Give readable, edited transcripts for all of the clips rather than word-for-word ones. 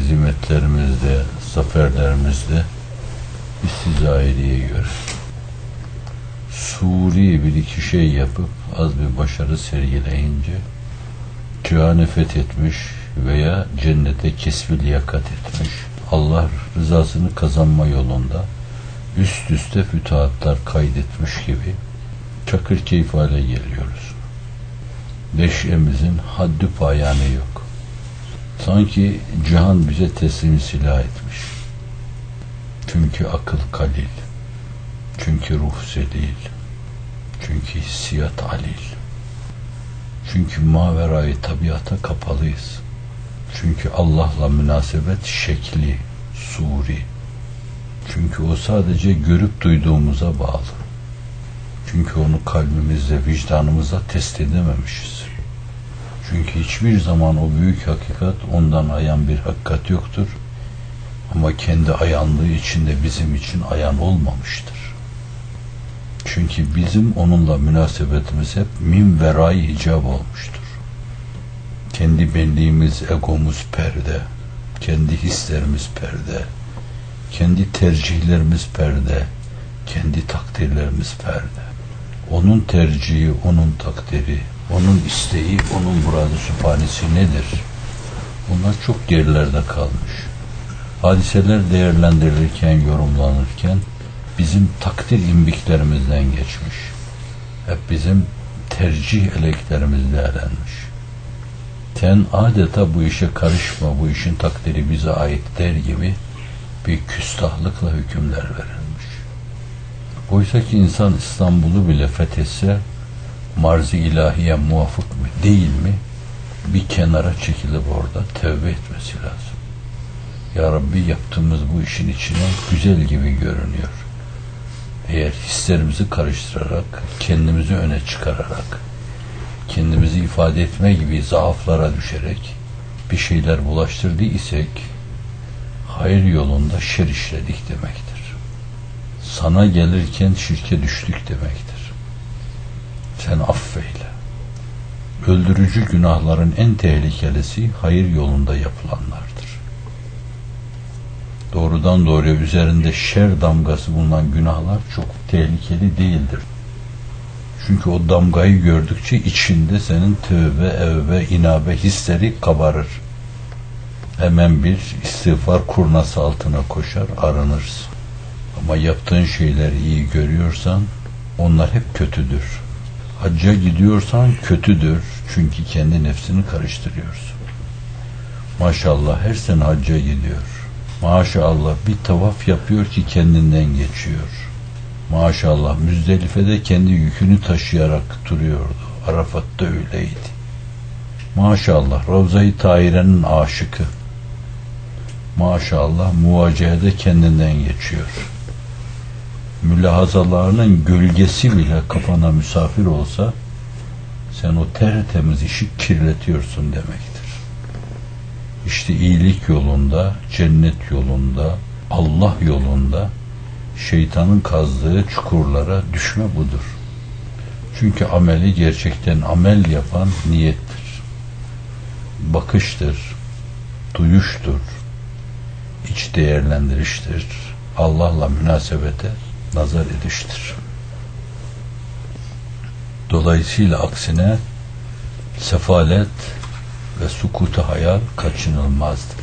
azimetlerimizde, zaferlerimizde biz sizi ayrıya göre suri bir iki şey yapıp az bir başarı sergileyince cihanı fethetmiş veya cennete kesbi liyakat etmiş, Allah rızasını kazanma yolunda üst üste fütuhatlar kaydetmiş gibi çakır keyif hale geliyoruz. Neşemizin haddi payanı yok. Sanki cihan bize teslim silah etmiş. Çünkü akıl kalil, çünkü ruh zelil, çünkü hissiyat alil, çünkü maverayı tabiata kapalıyız. Çünkü Allah'la münasebet şekli, suri. Çünkü o sadece görüp duyduğumuza bağlı. Çünkü onu kalbimizle, vicdanımızla test edememişiz. Çünkü hiçbir zaman o büyük hakikat ondan ayan bir hakikat yoktur. Ama kendi ayanlığı içinde bizim için ayan olmamıştır. Çünkü bizim onunla münasebetimiz hep min verai hicab olmuştur. Kendi benliğimiz, egomuz perde, kendi hislerimiz perde, kendi tercihlerimiz perde, kendi takdirlerimiz perde. Onun tercihi, onun takdiri, onun isteği, onun muradı sübhanesi nedir? Bunlar çok gerilerde kalmış. Hadiseler değerlendirilirken, yorumlanırken bizim takdir imbiklerimizden geçmiş. Hep bizim tercih eleklerimiz değerlenmiş. Sen adeta bu işe karışma, bu işin takdiri bize ait der gibi bir küstahlıkla hükümler verilmiş. Oysa ki insan İstanbul'u bile fethetse marz-ı ilahiye muvafık mı değil mi bir kenara çekilip orada tövbe etmesi lazım. Ya Rabbi, yaptığımız bu işin içine güzel gibi görünüyor. Eğer hislerimizi karıştırarak, kendimizi öne çıkararak, kendimizi ifade etme gibi zaaflara düşerek bir şeyler bulaştırdıysak hayır yolunda şer işledik demektir. Sana gelirken şirke düştük demektir. Sen affeyle. Öldürücü günahların en tehlikelisi hayır yolunda yapılanlardır. Doğrudan doğruya üzerinde şer damgası bulunan günahlar çok tehlikeli değildir. Çünkü o damgayı gördükçe içinde senin tövbe, evbe, inabe hisleri kabarır. Hemen bir istiğfar kurnası altına koşar, arınırsın. Ama yaptığın şeyleri iyi görüyorsan onlar hep kötüdür. Hacca gidiyorsan kötüdür. Çünkü kendi nefsini karıştırıyorsun. Maşallah her sene hacca gidiyor. Maşallah bir tavaf yapıyor ki kendinden geçiyor. Maşallah Müzdelife'de kendi yükünü taşıyarak duruyordu. Arafat'ta öyleydi. Maşallah Ravza-i Tahire'nin aşıkı. Maşallah muvacehede kendinden geçiyor. Mülahazalarının gölgesi bile kafana misafir olsa sen o tertemiz işi kirletiyorsun demektir. İşte iyilik yolunda, cennet yolunda, Allah yolunda şeytanın kazdığı çukurlara düşme budur. Çünkü ameli gerçekten amel yapan niyettir. Bakıştır, duyuştur, iç değerlendiriştir, Allah'la münasebete nazar ediştir. Dolayısıyla aksine sefalet ve sukutu hayal kaçınılmazdır.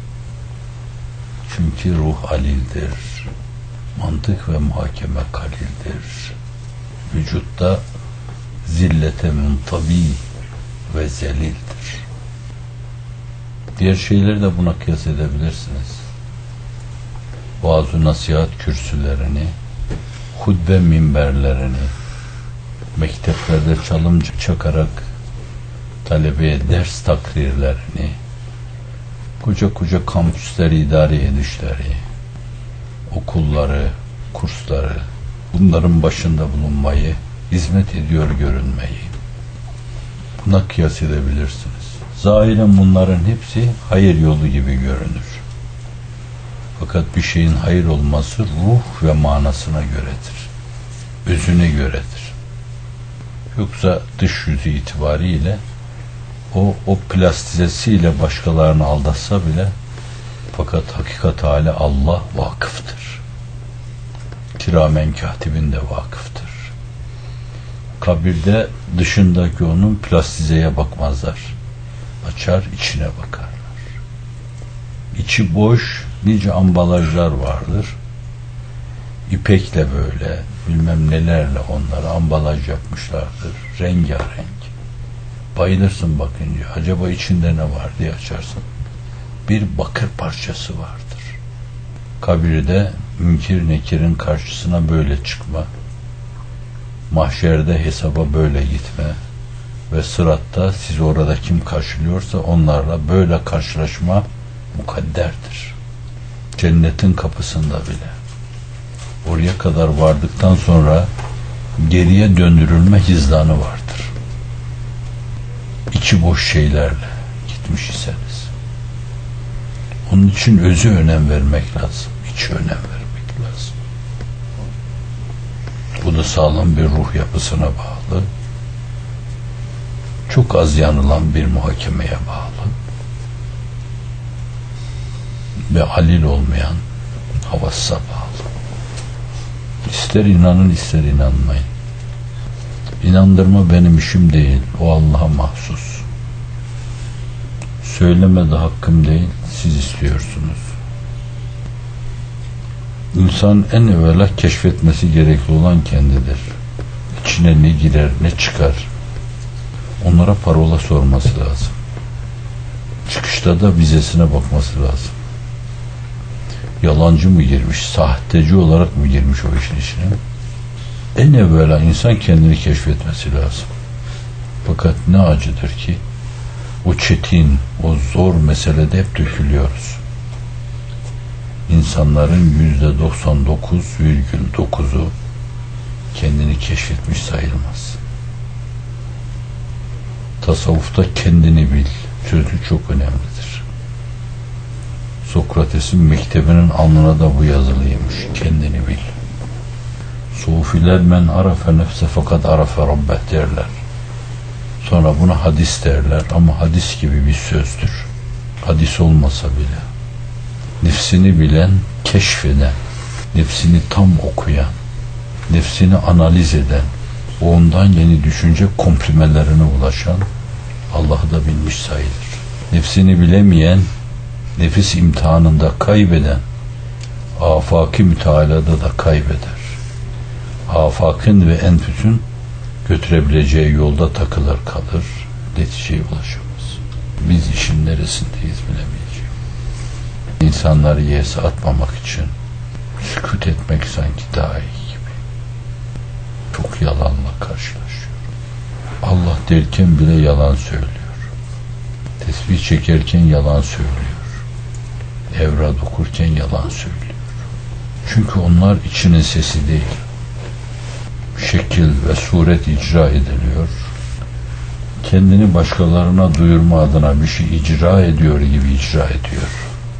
Çünkü ruh alildir, mantık ve muhakeme kalildir. Vücutta zillete muntabi ve zelildir. Diğer şeyleri de buna kıyas edebilirsiniz. Vaaz-ı nasihat kürsülerini, hutbe minberlerini, mekteplerde çalım çakarak talebeye ders takrirlerini, koca koca kampüsleri idare edişleri, okulları, kursları, bunların başında bulunmayı, hizmet ediyor görünmeyi buna kıyas edebilirsiniz. Zahiren bunların hepsi hayır yolu gibi görünür. Fakat bir şeyin hayır olması ruh ve manasına göredir. Özüne göredir. Yoksa dış yüzü itibariyle o plastizesiyle başkalarını aldatsa bile Fakat hakikat hale Allah vakıftır. Kiramen katibin de vakıftır. Kabirde dışındaki onun plastizeye bakmazlar. Açar, içine bakarlar. İçi boş nice ambalajlar vardır. İpekle böyle bilmem nelerle onları ambalaj yapmışlardır. Rengarenk. Bayılırsın bakınca. Acaba içinde ne var diye açarsın. Bir bakır parçası vardır. Kabirde Münkir Nekir'in karşısına böyle çıkma, mahşerde hesaba böyle gitme ve sıratta sizi orada kim karşılıyorsa onlarla böyle karşılaşma mukadderdir. Cennetin kapısında bile. Oraya kadar vardıktan sonra geriye döndürülme hizdanı vardır. İçi boş şeylerle gitmiş iseniz. Onun için özü önem vermek lazım. İçi önem vermek lazım. Bu da sağlam bir ruh yapısına bağlı. Çok az yanılan bir muhakemeye bağlı. Ve halil olmayan havassa bağlı. İster inanın ister inanmayın. İnandırma benim işim değil. O Allah'a mahsus. Söyleme de hakkım değil. Siz istiyorsunuz. İnsan en evvela keşfetmesi gerekli olan kendidir. İçine ne girer ne çıkar. Onlara parola sorması lazım. Çıkışta da vizesine bakması lazım. Yalancı mı girmiş, sahteci olarak mı girmiş o işin içine? En evvela insan kendini keşfetmesi lazım. Fakat ne acıdır ki o çetin, o zor meselede hep dökülüyoruz. İnsanların %99,9'u kendini keşfetmiş sayılmaz. Tasavvufta kendini bil sözü çok önemlidir. Sokrates'in mektebinin alnına da bu yazılıymış. Kendini bil. Sufiler men arafe nefse fakat arafe rabbeh derler. Sonra buna hadis derler ama hadis gibi bir sözdür. Hadis olmasa bile. Nefsini bilen, keşfeden, nefsini tam okuyan, nefsini analiz eden, ondan yeni düşünce komprimelerine ulaşan Allah'ı da bilmiş sayılır. Nefsini bilemeyen, nefis imtihanında kaybeden, afaki mütealada da kaybeder. Afakın ve enfüsün götürebileceği yolda takılır kalır, neticeye ulaşamaz. Biz işin neresindeyiz bilemeyeceğiz. İnsanları yese atmamak için sükût etmek sanki daha iyi gibi. Çok yalanla karşılaşıyor. Allah derken bile yalan söylüyor. Tesbih çekerken yalan söylüyor. Evrat okurken yalan söylüyor. Çünkü onlar içinin sesi değil. Şekil ve suret icra ediliyor. Kendini başkalarına duyurma adına bir şey icra ediyor gibi icra ediyor.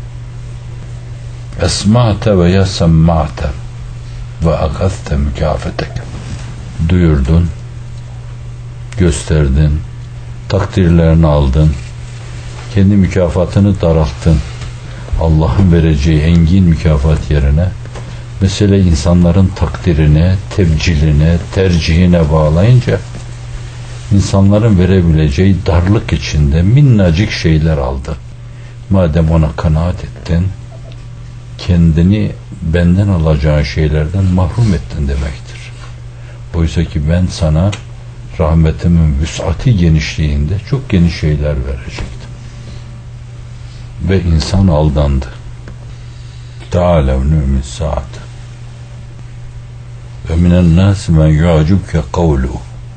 Esma'te ve yasemma'te ve akazte mükafetek. Duyurdun, gösterdin, takdirlerini aldın, kendi mükafatını daralttın. Allah'ın vereceği engin mükafat yerine mesele insanların takdirine, tebciline, tercihine bağlayınca insanların verebileceği darlık içinde minnacık şeyler aldı. Madem ona kanaat ettin, kendini benden alacağın şeylerden mahrum ettin demektir. Oysa ki ben sana rahmetimin vüs'ati genişliğinde çok geniş şeyler verecektim. Ve insan aldandı. Teâlev nü'min saat. Ve minen nâsi men yu'acubke kavlu.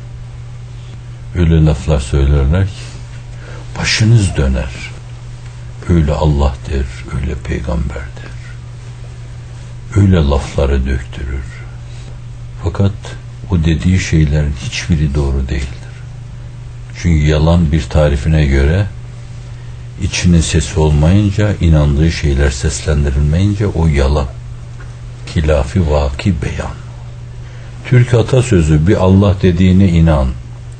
Öyle laflar söylerler ki başınız döner. Öyle Allah der, öyle peygamber der. Öyle lafları döktürür. Fakat o dediği şeylerin hiçbiri doğru değildir. Çünkü yalan bir tarifine göre içinin sesi olmayınca, inandığı şeyler seslendirilmeyince o yalan. Hilafi vaki beyan. Türk atasözü bir Allah dediğine inan.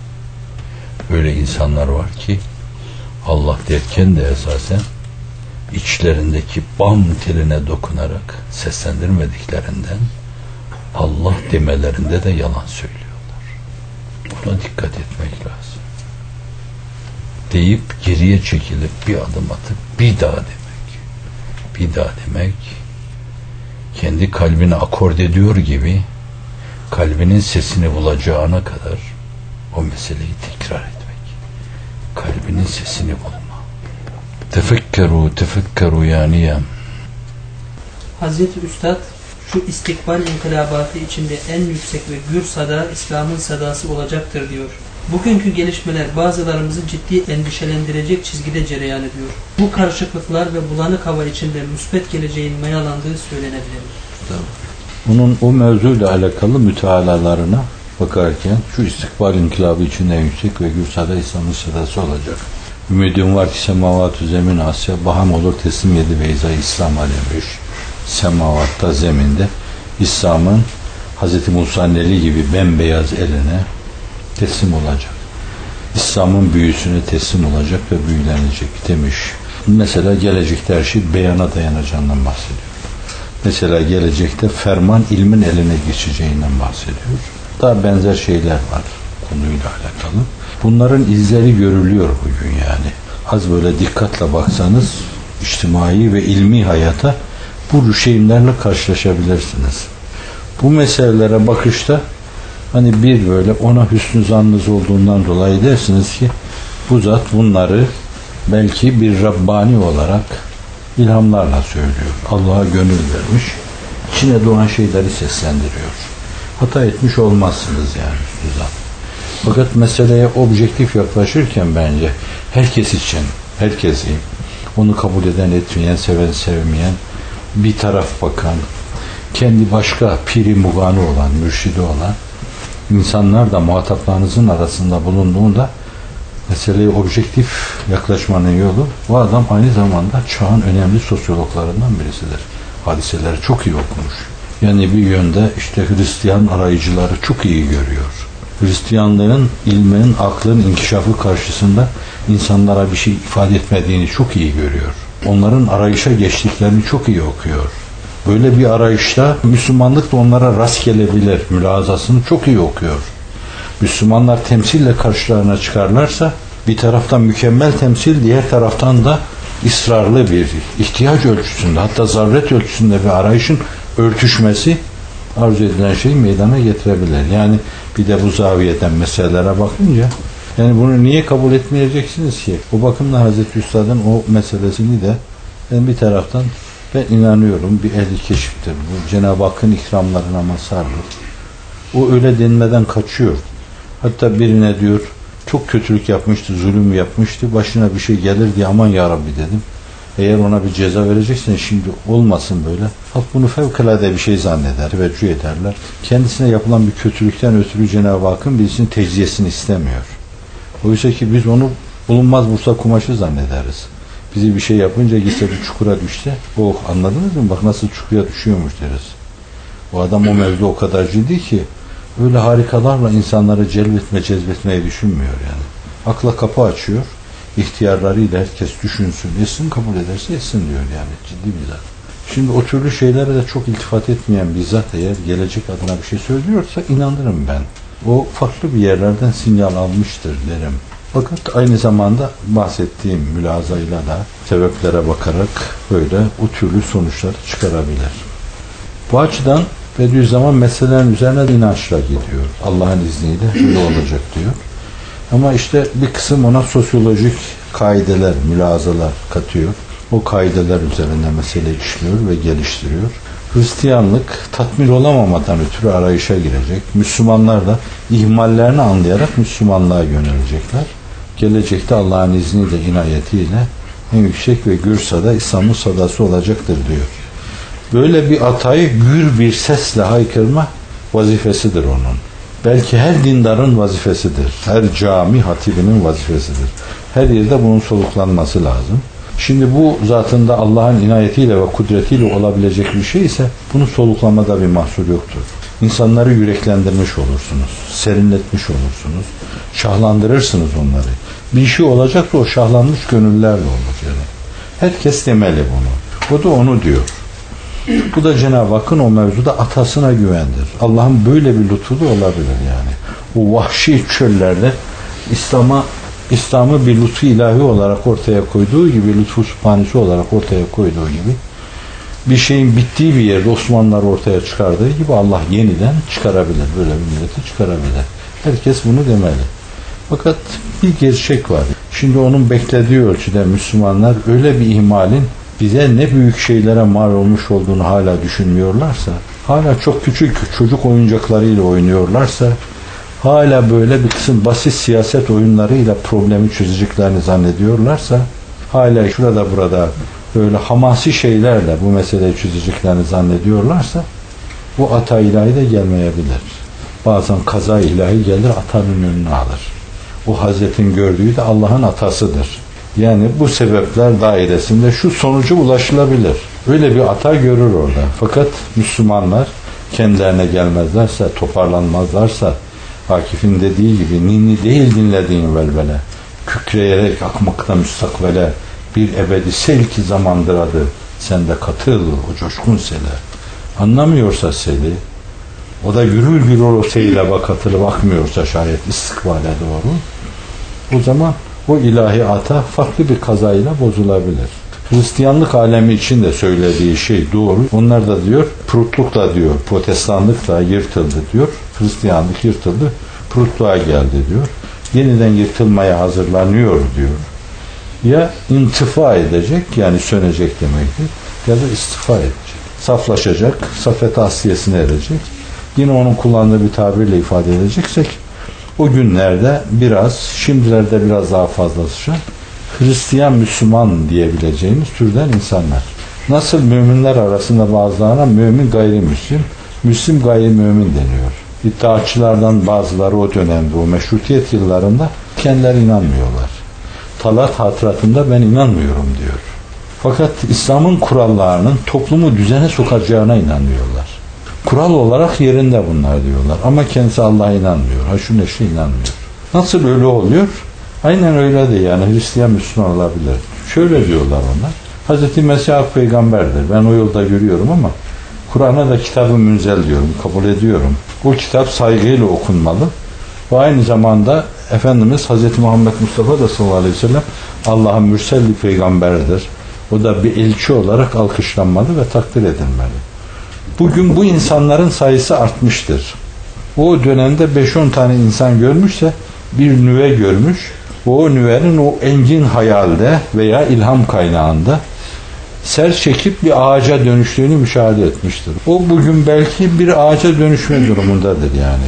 Öyle insanlar var ki Allah derken de esasen içlerindeki bam teline dokunarak seslendirmediklerinden Allah demelerinde de yalan söylüyorlar. Buna dikkat etmek lazım. Deyip geriye çekilip bir adım atıp bir daha demek. Bir daha demek, kendi kalbine akord ediyor gibi kalbinin sesini bulacağına kadar o meseleyi tekrar etmek. Kalbinin sesini bulma. Tefekkeru yani. Hazreti Üstad şu istikbal inkılabatı içinde en yüksek ve gür sada İslam'ın sadası olacaktır diyor. Bugünkü gelişmeler bazılarımızı ciddi endişelendirecek çizgide cereyan ediyor. Bu karışıklıklar ve bulanık hava içinde müspet geleceğin mayalandığı söylenebilir. Bunun o mevzuyla alakalı mütealalarına bakarken şu istikbal inkılabı içinde en yüksek ve gür sada İslam'ın sadası olacak. Ümidim var ki semavat-ı zemin Asya baham olur teslim yedi beyza İslam alemiş. Semavatta zeminde İslam'ın Hz. Musa'nın eli gibi bembeyaz eline teslim olacak. İslam'ın büyüsüne teslim olacak ve büyülenecek demiş. Mesela gelecekte her şey beyana dayanacağından bahsediyor. Mesela gelecekte ferman ilmin eline geçeceğinden bahsediyor. Daha benzer şeyler var konuyla alakalı. Bunların izleri görülüyor bugün yani. Az böyle dikkatle baksanız içtimai ve ilmi hayata bu rüşeğimlerle karşılaşabilirsiniz. Bu meselelere bakışta hani bir böyle ona hüsnü zannınız olduğundan dolayı dersiniz ki bu zat bunları belki bir Rabbani olarak ilhamlarla söylüyor. Allah'a gönül vermiş. İçine doğan şeyleri seslendiriyor. Hata etmiş olmazsınız yani hüsnü zan. Fakat meseleye objektif yaklaşırken bence herkes için, herkesi, onu kabul eden, etmeyen, seven, sevmeyen, bir taraf bakan, kendi başka piri muganı olan, mürşidi olan insanlar da muhataplarınızın arasında bulunduğunda meseleye objektif yaklaşmanın yolu, bu adam aynı zamanda çağın önemli sosyologlarından birisidir. Hadiseleri çok iyi okumuş. Yani bir yönde işte Hristiyan arayıcıları çok iyi görüyor. Hristiyanlığın, ilmin, aklın inkişafı karşısında insanlara bir şey ifade etmediğini çok iyi görüyor. Onların arayışa geçtiklerini çok iyi okuyor. Böyle bir arayışta Müslümanlık da onlara rast gelebilir. Mülazasını çok iyi okuyor. Müslümanlar temsille karşılarına çıkarlarsa bir taraftan mükemmel temsil, diğer taraftan da ısrarlı bir ihtiyaç ölçüsünde, hatta zaruret ölçüsünde bir arayışın örtüşmesi arzu edilen şeyi meydana getirebilir. Yani bir de bu zaviyeden meselelere bakınca yani bunu niye kabul etmeyeceksiniz ki? Bu bakımla Hazreti Üstad'ın o meselesini de ben bir taraftan ben inanıyorum bir ehli keşiftir. Bu Cenab-ı Hakk'ın ikramlarına mazhardır. O öyle denmeden kaçıyor. Hatta birine diyor çok kötülük yapmıştı, zulüm yapmıştı. Başına bir şey gelir diye aman ya Rabbi dedim. Eğer ona bir ceza vereceksen şimdi olmasın böyle. Halk bunu fevkalade bir şey zanneder, teveccüh ederler. Kendisine yapılan bir kötülükten ötürü Cenab-ı Hakk'ın birisinin tecziyesini istemiyor. Oysa ki biz onu bulunmaz Bursa kumaşı zannederiz. Bizi bir şey yapınca gitse bir çukura düşse, oh anladınız mı? Bak nasıl çukura düşüyormuş deriz. O adam o mevzu o kadar ciddi ki öyle harikalarla insanları cezbetmeyi düşünmüyor yani. Akla kapı açıyor. İhtiyarlarıyla herkes düşünsün, etsin, kabul ederse etsin diyor yani. Ciddi bir zat. Şimdi o türlü şeylere de çok iltifat etmeyen bir zat eğer gelecek adına bir şey söylüyorsa inanırım ben. O farklı bir yerlerden sinyal almıştır derim. Fakat aynı zamanda bahsettiğim mülazayla da sebeplere bakarak böyle o türlü sonuçları çıkarabilir. Bu açıdan Bediüzzaman meselelerin üzerine inançla gidiyor. Allah'ın izniyle öyle olacak diyor. Ama işte bir kısım ona sosyolojik kaideler, mülazalar katıyor. O kaideler üzerinde mesele işliyor ve geliştiriyor. Hristiyanlık tatmin olamamadan ötürü arayışa girecek. Müslümanlar da ihmallerini anlayarak Müslümanlığa yönelecekler. Gelecekte Allah'ın izniyle, inayetiyle en yüksek ve gür sada İslam'ın sadası olacaktır diyor. Böyle bir atayı gür bir sesle haykırma vazifesidir onun. Belki her dindarın vazifesidir. Her cami hatibinin vazifesidir. Her yerde bunun soluklanması lazım. Şimdi bu zatında Allah'ın inayetiyle ve kudretiyle olabilecek bir şey ise bunun soluklamada bir mahsur yoktur. İnsanları yüreklendirmiş olursunuz. Serinletmiş olursunuz. Şahlandırırsınız onları. Bir şey olacaksa o şahlanmış gönüllerle olur yani. Herkes demeli bunu. O da onu diyor. Bu da Cenab-ı Hakk'ın o mevzuda atasına güvendir. Allah'ın böyle bir lütfu da olabilir yani. O vahşi çöllerde İslam'ı bir lütfu ilahi olarak ortaya koyduğu gibi, lütfu sübhanesi olarak ortaya koyduğu gibi, bir şeyin bittiği bir yerde Osmanlılar ortaya çıkardığı gibi Allah yeniden çıkarabilir. Böyle bir milleti çıkarabilir. Herkes bunu demeli. Fakat bir gerçek var. Şimdi onun beklediği ölçüde Müslümanlar öyle bir ihmalin bize ne büyük şeylere mal olmuş olduğunu hala düşünmüyorlarsa, hala çok küçük çocuk oyuncaklarıyla oynuyorlarsa, hala böyle bir kısım basit siyaset oyunlarıyla problemi çözeceklerini zannediyorlarsa, hala şurada burada böyle hamasi şeylerle bu meseleyi çözeceklerini zannediyorlarsa, bu ata ilahi de gelmeyebilir. Bazen kaza ilahi gelir, atanın önüne alır. O Hazretin gördüğü de Allah'ın atasıdır. Yani bu sebepler dairesinde şu sonuca ulaşılabilir. Öyle bir ata görür orada. Fakat Müslümanlar kendilerine gelmezlerse, toparlanmazlarsa, Akif'in dediği gibi ninni değil dinlediğin velvele, kükreyerek akmakta müstakbele, bir ebedi sel ki zamandır adı, sen de katıl o coşkun sele. Anlamıyorsa seli, o da gürül gürül o seyle katılıp bakmıyorsa şayet istikbale doğru, o zaman o ilahi ata farklı bir kazayla bozulabilir. Hristiyanlık alemi için de söylediği şey doğru. Onlar da diyor, Prutluk da diyor, Protestanlık da yırtıldı diyor. Hristiyanlık yırtıldı, Prutluğa geldi diyor. Yeniden yırtılmaya hazırlanıyor diyor. Ya intifa edecek, yani sönecek demektir, ya da istifa edecek. Saflaşacak, safet asliyesine erecek. Yine onun kullandığı bir tabirle ifade edeceksek, o günlerde biraz, şimdilerde biraz daha fazlasıyla Hristiyan Müslüman diyebileceğimiz türden insanlar. Nasıl müminler arasında bazılarına mümin gayrimüslim, Müslim gayrimümin deniyor. İddiaçılardan bazıları o dönemde, o meşrutiyet yıllarında kendileri inanmıyorlar. Talat hatıratında ben inanmıyorum diyor. Fakat İslam'ın kurallarının toplumu düzene sokacağına inanıyorlar. Kural olarak yerinde bunlar diyorlar. Ama kendisi Allah'a inanmıyor. Haşu neşre inanmıyor. Nasıl öyle oluyor? Aynen öyle de yani Hristiyan Müslüman olabilir. Şöyle diyorlar onlar. Hz. Mesih Hak peygamberdir. Ben o yolda görüyorum ama Kur'an'a da kitab-ı münzel diyorum. Kabul ediyorum. Bu kitap saygıyla okunmalı. Ve aynı zamanda Efendimiz Hz. Muhammed Mustafa da sallallahu aleyhi ve sellem Allah'ın mürsel peygamberdir. O da bir elçi olarak alkışlanmalı ve takdir edilmeli. Bugün bu insanların sayısı artmıştır. O dönemde 5-10 tane insan görmüşse bir nüve görmüş. O nüvenin o engin hayalde veya ilham kaynağında ser çekip bir ağaca dönüştüğünü müşahede etmiştir. O bugün belki bir ağaca dönüşme durumundadır yani.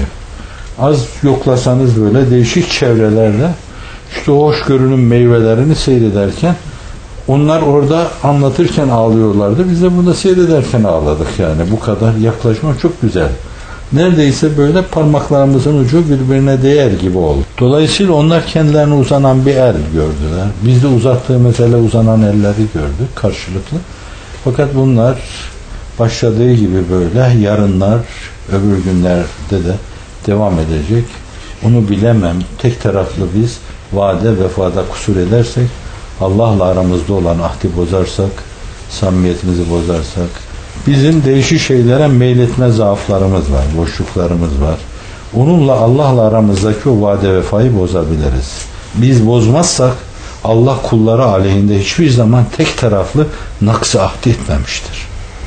Az yoklasanız böyle değişik çevrelerle işte o hoşgörünün meyvelerini seyrederken onlar orada anlatırken ağlıyorlardı. Biz de burada seyrederken ağladık yani. Bu kadar yaklaşma çok güzel. Neredeyse böyle parmaklarımızın ucu birbirine değer gibi oldu. Dolayısıyla onlar kendilerine uzanan bir el gördüler. Biz de uzattığımız ele uzanan elleri gördük karşılıklı. Fakat bunlar başladığı gibi böyle yarınlar, öbür günlerde de devam edecek. Onu bilemem. Tek taraflı biz vaade vefada kusur edersek, Allah'la aramızda olan ahdi bozarsak, samimiyetimizi bozarsak, bizim değişik şeylere meyletme zaaflarımız var, boşluklarımız var. Onunla Allah'la aramızdaki o vaade vefayı bozabiliriz. Biz bozmazsak Allah kulları aleyhinde hiçbir zaman tek taraflı nakz-ı ahdi etmemiştir.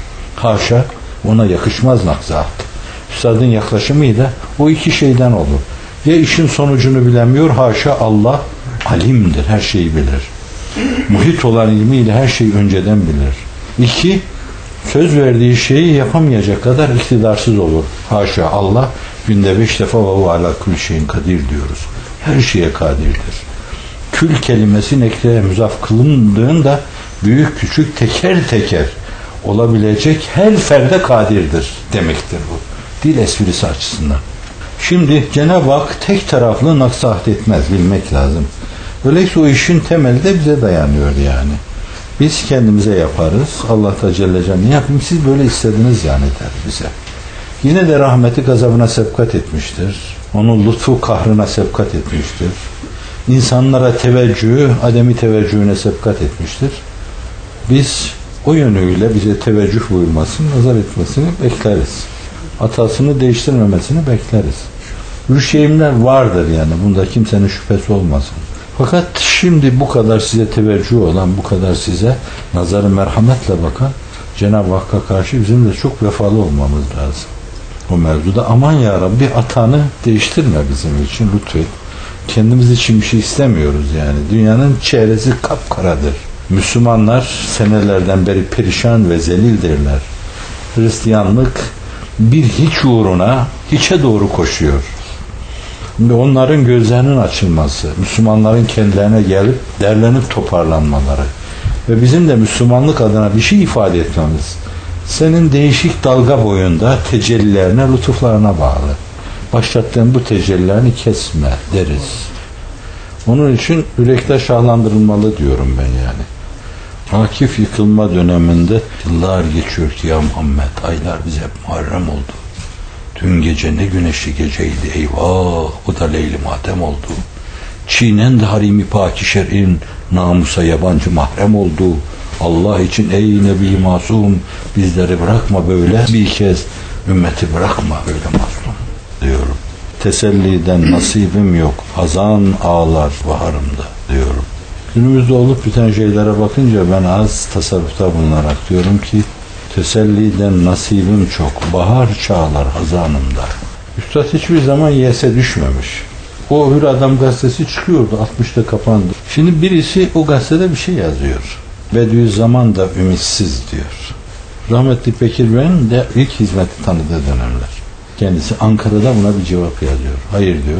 Haşa, ona yakışmaz nakz-ı ahdi. Üstadın yaklaşımıyla o iki şeyden olur. Ya işin sonucunu bilemiyor, haşa Allah alimdir, her şeyi bilir. Muhit olan ilmiyle her şeyi önceden bilir. İki, söz verdiği şeyi yapamayacak kadar iktidarsız olur. Haşa, Allah günde 5 defa ve hu ala kulli şeyin kadir diyoruz. Her şeye kadirdir. Kül kelimesi nekreye müzaf kılındığında büyük küçük teker teker olabilecek her ferde kadirdir demektir bu. Dil esprisi açısından. Şimdi Cenab-ı Hak tek taraflı nakz-ı ahd etmez, bilmek lazım. Öyleyse o işin temeli de bize dayanıyor yani. Biz kendimize yaparız. Allah da Celle Celle ne yapayım siz böyle istediniz yani der bize. Yine de rahmeti gazabına sevkat etmiştir. Onun lütfu kahrına sevkat etmiştir. İnsanlara teveccühü ademi teveccühüne sevkat etmiştir. Biz o yönüyle bize teveccüh buyurmasını, nazar etmesini bekleriz. Hatasını değiştirmemesini bekleriz. Rüşeğimler vardır yani. Bunda kimsenin şüphesi olmasın. Fakat şimdi bu kadar size teveccüh olan, bu kadar size nazarı merhametle bakan Cenab-ı Hakk'a karşı bizim de çok vefalı olmamız lazım. O mevzuda aman ya Rabbi hatanı değiştirme bizim için lütfen. Kendimiz için bir şey istemiyoruz yani. Dünyanın çehresi kapkaradır. Müslümanlar senelerden beri perişan ve zelildirler. Hristiyanlık bir hiç uğruna hiçe doğru koşuyor. Şimdi onların gözlerinin açılması, Müslümanların kendilerine gelip derlenip toparlanmaları ve bizim de Müslümanlık adına bir şey ifade etmemiz, senin değişik dalga boyunda tecellilerine, lütuflarına bağlı. Başlattığın bu tecellilerini kesme deriz. Onun için yürekler şahlandırılmalı diyorum ben yani. Akif yıkılma döneminde yıllar geçiyor ki ya Muhammed, aylar bize hep Muharrem oldu. Dün gece ne güneşli geceydi, eyvah, o da Leyli Matem oldu. Çiğnendi harimi paki şer'in, namusa yabancı mahrem oldu. Allah için ey Nebi masum, bizleri bırakma böyle, bir kez ümmeti bırakma böyle masum diyorum. Teselliden nasibim yok, hazan ağlar baharımda diyorum. Günümüzde olup biten şeylere bakınca ben az tasavvufta bulunarak diyorum ki teselliden nasibim çok, bahar çağlar hazanımda. Üstad hiçbir zaman yese düşmemiş. O Hür Adam gazetesi çıkıyordu, 60'ta kapandı. Şimdi birisi o gazetede bir şey yazıyor. Bediüzzaman da ümitsiz diyor. Rahmetli Bekir Bey'in de ilk hizmeti tanıdığı dönemler. Kendisi Ankara'da buna bir cevap yazıyor. Hayır diyor.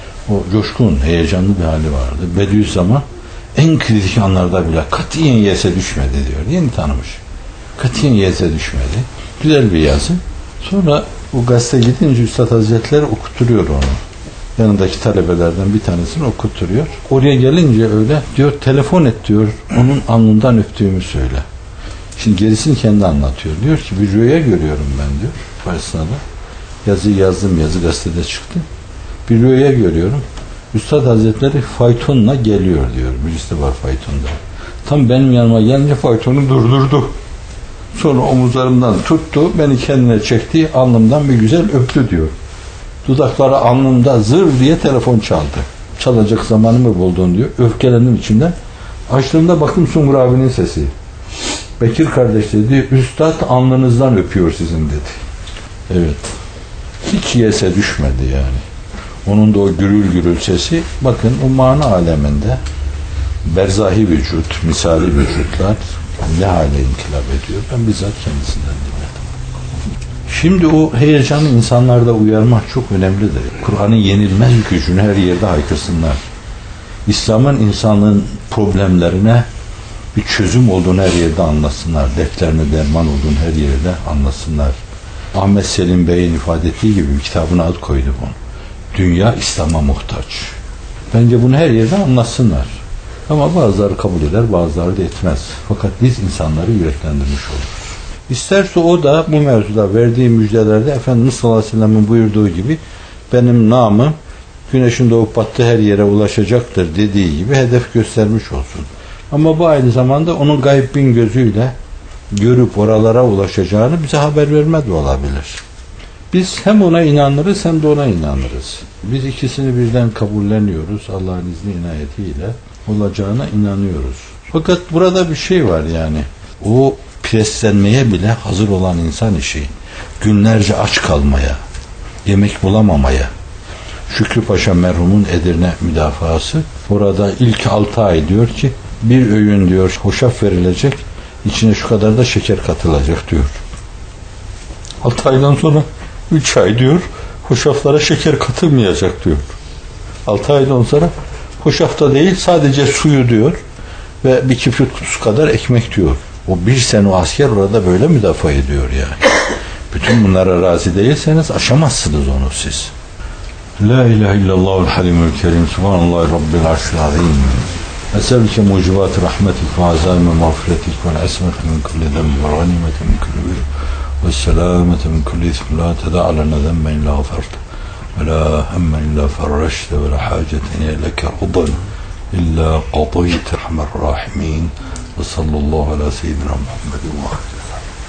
O coşkun, heyecanlı bir hali vardı. Bediüzzaman en kritik anlarda bile katiyen yese düşmedi diyor. Yeni tanımış. Katiyen yese düşmedi. Güzel bir yazı. Sonra o gazete gidince Üstad Hazretleri okutturuyor onu. Yanındaki talebelerden bir tanesini okutturuyor. Oraya gelince öyle diyor, telefon et diyor, onun alnından öptüğümü söyle. Şimdi gerisini kendi anlatıyor. Diyor ki bir rüya görüyorum ben diyor. Başsına da yazıyı yazdım, yazı gazetede çıktı. Bir rüya görüyorum. Üstad Hazretleri faytonla geliyor diyor. Birisi var faytonda. Tam benim yanıma gelince faytonu durdurdu. Sonra omuzlarımdan tuttu, beni kendine çekti, alnımdan bir güzel öptü diyor. Dudakları alnımda zır diye telefon çaldı. Çalacak zamanımı buldun diyor. Öfkelendim içimden. Açtığımda baktım Sungur abinin sesi. Bekir kardeş dedi, Üstad alnınızdan öpüyor sizin dedi. Evet. Hiç yese düşmedi yani. Onun da o gürül gürül sesi, bakın o mana aleminde berzahi vücut, misali vücutlar ne hale inkılap ediyor. Ben bizzat kendisinden dinledim. Şimdi o heyecanı insanlarda uyarmak çok önemlidir. Kur'an'ın yenilmez gücünü her yerde haykırsınlar. İslam'ın insanlığın problemlerine bir çözüm olduğunu her yerde anlasınlar. Dertlerine derman olduğunu her yerde anlasınlar. Ahmet Selim Bey'in ifade ettiği gibi bir kitabına ad koydu bunu. Dünya İslam'a muhtaç. Bence bunu her yerde anlasınlar. Ama bazıları kabul eder, bazıları da etmez. Fakat biz insanları yüreklendirmiş oluruz. İsterse o da bu mevzuda verdiği müjdelerde Efendimiz sallallahu aleyhi ve sellem'in buyurduğu gibi benim namım güneşin doğup battığı her yere ulaşacaktır dediği gibi hedef göstermiş olsun. Ama bu aynı zamanda onun gaybin gözüyle görüp oralara ulaşacağını bize haber verme de olabilir. Biz hem ona inanırız hem de ona inanırız. Biz ikisini birden kabulleniyoruz. Allah'ın izni inayetiyle olacağına inanıyoruz. Fakat burada bir şey var yani. O preslenmeye bile hazır olan insan işi. Günlerce aç kalmaya, yemek bulamamaya. Şükrü Paşa merhumun Edirne müdafası. Orada ilk 6 ay diyor ki bir öğün diyor hoşaf verilecek, içine şu kadar da şeker katılacak diyor. 6 aydan sonra 3 ay diyor hoşaflara şeker katılmayacak diyor. 6 aydan sonra hoşafta değil sadece suyu diyor ve bir kibrit kutusu kadar ekmek diyor. O bir sene o asker orada böyle müdafaa ediyor yani. Bütün bunlara razı değilseniz aşamazsınız onu siz. La ilahe illallahul halimul kerim subhanallahi rabbil arşil azim. Eselke mucibat rahmetik ve azaime mağfiretik ve esmet min kulli zembi ve ganimeti min kulli bir ve selameti min kulli ismi la teda'alena zemben illa gafert ve la hemmen illa ferreşte ve la haceten leke udan illa qadayte rahmer rahimin Ve sallallahu ala seyyidina Muhammedin ve ahire.